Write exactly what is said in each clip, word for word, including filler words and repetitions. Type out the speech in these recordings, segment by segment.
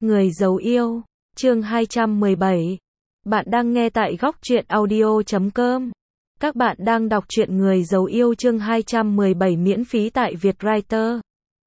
Người giấu yêu, chương hai trăm mười bảy. Bạn đang nghe tại góc truyện audio chấm com. Các bạn đang đọc truyện Người giấu yêu chương hai trăm mười bảy miễn phí tại Vietwriter.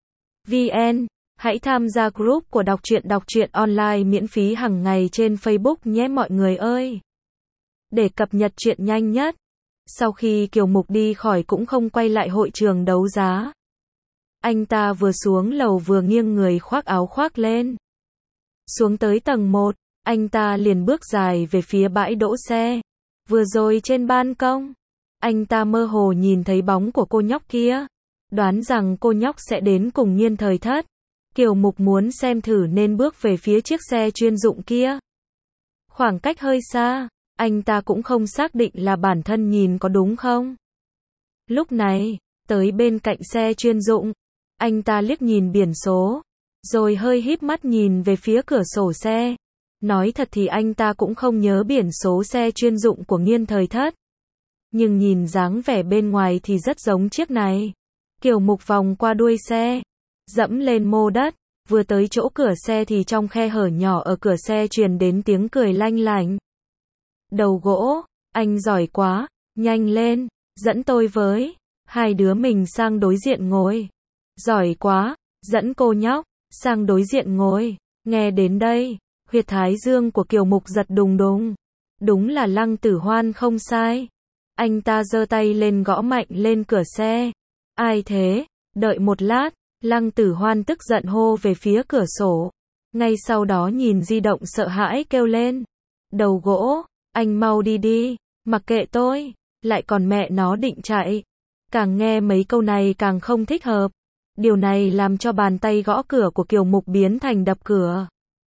vê en. Hãy tham gia group của đọc truyện đọc truyện online miễn phí hàng ngày trên Facebook nhé mọi người ơi. Để cập nhật truyện nhanh nhất. Sau khi Kiều Mục đi khỏi cũng không quay lại hội trường đấu giá. Anh ta vừa xuống lầu vừa nghiêng người khoác áo khoác lên. Xuống tới tầng một, anh ta liền bước dài về phía bãi đỗ xe. Vừa rồi trên ban công, anh ta mơ hồ nhìn thấy bóng của cô nhóc kia. Đoán rằng cô nhóc sẽ đến cùng Nhiên Thời Thất. Kiều Mục muốn xem thử nên bước về phía chiếc xe chuyên dụng kia. Khoảng cách hơi xa, anh ta cũng không xác định là bản thân nhìn có đúng không. Lúc này, tới bên cạnh xe chuyên dụng, anh ta liếc nhìn biển số, rồi hơi híp mắt nhìn về phía cửa sổ xe. Nói thật thì anh ta cũng không nhớ biển số xe chuyên dụng của Nhiên Thời Thất. Nhưng nhìn dáng vẻ bên ngoài thì rất giống chiếc này. Kiều Mục vòng qua đuôi xe, dẫm lên mô đất, vừa tới chỗ cửa xe thì trong khe hở nhỏ ở cửa xe truyền đến tiếng cười lanh lảnh. Đầu gỗ, anh giỏi quá, nhanh lên, dẫn tôi với, hai đứa mình sang đối diện ngồi. Giỏi quá, dẫn cô nhóc sang đối diện ngồi. Nghe đến đây, huyệt thái dương của Kiều Mục giật đùng đùng. Đúng là Lăng Tử Hoan không sai. Anh ta giơ tay lên gõ mạnh lên cửa xe. Ai thế? Đợi một lát, Lăng Tử Hoan tức giận hô về phía cửa sổ. Ngay sau đó nhìn di động sợ hãi kêu lên. Đầu gỗ, anh mau đi đi, mặc kệ tôi, lại còn mẹ nó định chạy. Càng nghe mấy câu này càng không thích hợp. Điều này làm cho bàn tay gõ cửa của Kiều Mục biến thành đập cửa.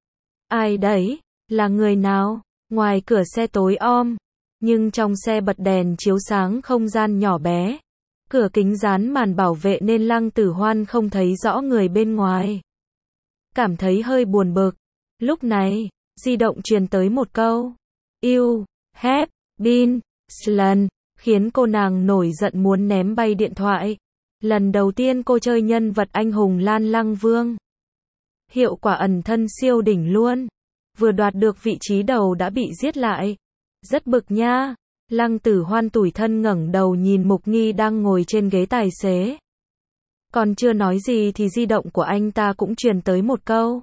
Ai đấy? Là người nào? Ngoài cửa xe tối om, nhưng trong xe bật đèn chiếu sáng không gian nhỏ bé. Cửa kính dán màn bảo vệ nên Lăng Tử Hoan không thấy rõ người bên ngoài. Cảm thấy hơi buồn bực. Lúc này, di động truyền tới một câu. You have been stolen, khiến cô nàng nổi giận muốn ném bay điện thoại. Lần đầu tiên cô chơi nhân vật anh hùng Lan Lăng Vương. Hiệu quả ẩn thân siêu đỉnh luôn. Vừa đoạt được vị trí đầu đã bị giết lại. Rất bực nha. Lăng Tử Hoan tủi thân ngẩng đầu nhìn Mục Nghi đang ngồi trên ghế tài xế. Còn chưa nói gì thì di động của anh ta cũng truyền tới một câu.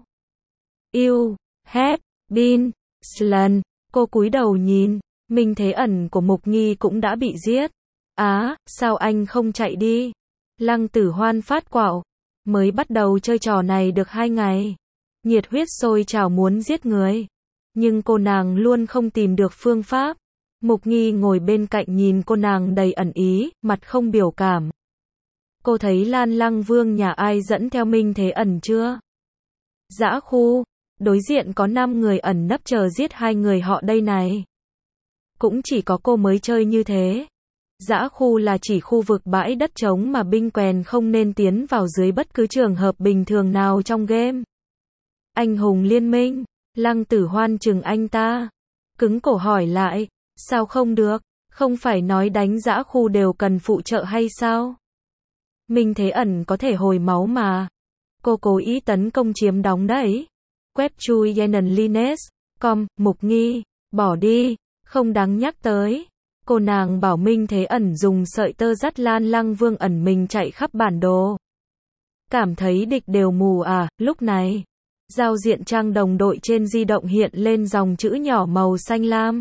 You have been stolen. Cô cúi đầu nhìn, Minh Thế Ẩn của Mục Nghi cũng đã bị giết. Á, à, sao anh không chạy đi? Lăng Tử Hoan phát quạo. Mới bắt đầu chơi trò này được hai ngày. Nhiệt huyết sôi trào muốn giết người. Nhưng cô nàng luôn không tìm được phương pháp. Mục Nghi ngồi bên cạnh nhìn cô nàng đầy ẩn ý, mặt không biểu cảm. Cô thấy Lan Lăng Vương nhà ai dẫn theo Minh Thế Ẩn chưa? Dã khu, đối diện có năm người ẩn nấp chờ giết hai người họ đây này. Cũng chỉ có cô mới chơi như thế. Dã khu là chỉ khu vực bãi đất trống mà binh quèn không nên tiến vào dưới bất cứ trường hợp bình thường nào trong game. Anh hùng liên minh, Lăng Tử Hoan chừng anh ta. Cứng cổ hỏi lại, sao không được, không phải nói đánh dã khu đều cần phụ trợ hay sao? Minh Thế Ẩn có thể hồi máu mà. Cô cố ý tấn công chiếm đóng đấy. Web chui Yenan Lines, com, Mục Nghi, bỏ đi, không đáng nhắc tới. Cô nàng bảo Minh Thế Ẩn dùng sợi tơ dắt Lan Lăng Vương ẩn mình chạy khắp bản đồ. Cảm thấy địch đều mù à, lúc này. Giao diện trang đồng đội trên di động hiện lên dòng chữ nhỏ màu xanh lam.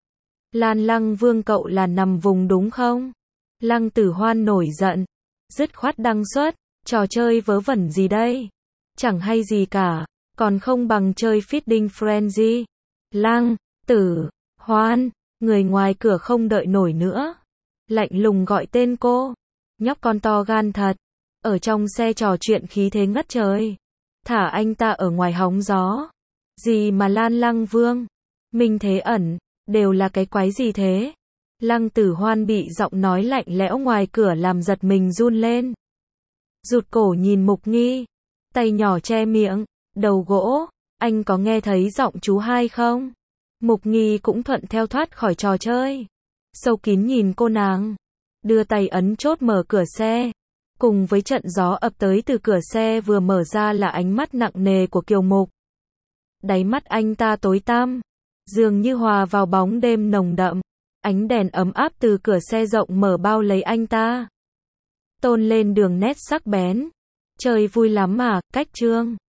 Lan Lăng Vương cậu là nằm vùng đúng không? Lăng Tử Hoan nổi giận. Dứt khoát đăng xuất, trò chơi vớ vẩn gì đây? Chẳng hay gì cả, còn không bằng chơi Feeding Frenzy. Lăng Tử Hoan, người ngoài cửa không đợi nổi nữa. Lạnh lùng gọi tên cô. Nhóc con to gan thật. Ở trong xe trò chuyện khí thế ngất trời. Thả anh ta ở ngoài hóng gió. Gì mà Lan Lăng Vương, Minh Thế Ẩn, đều là cái quái gì thế? Lăng Tử Hoan bị giọng nói lạnh lẽo ngoài cửa làm giật mình run lên. Rụt cổ nhìn Mục Nghi. Tay nhỏ che miệng. Đầu gỗ, anh có nghe thấy giọng chú hai không? Mục Nghi cũng thuận theo thoát khỏi trò chơi. Sâu kín nhìn cô nàng. Đưa tay ấn chốt mở cửa xe. Cùng với trận gió ập tới từ cửa xe vừa mở ra là ánh mắt nặng nề của Kiều Mục. đáy mắt anh ta tối tăm, dường như hòa vào bóng đêm nồng đậm. Ánh đèn ấm áp từ cửa xe rộng mở bao lấy anh ta, tôn lên đường nét sắc bén. Chơi vui lắm mà, cách Trương.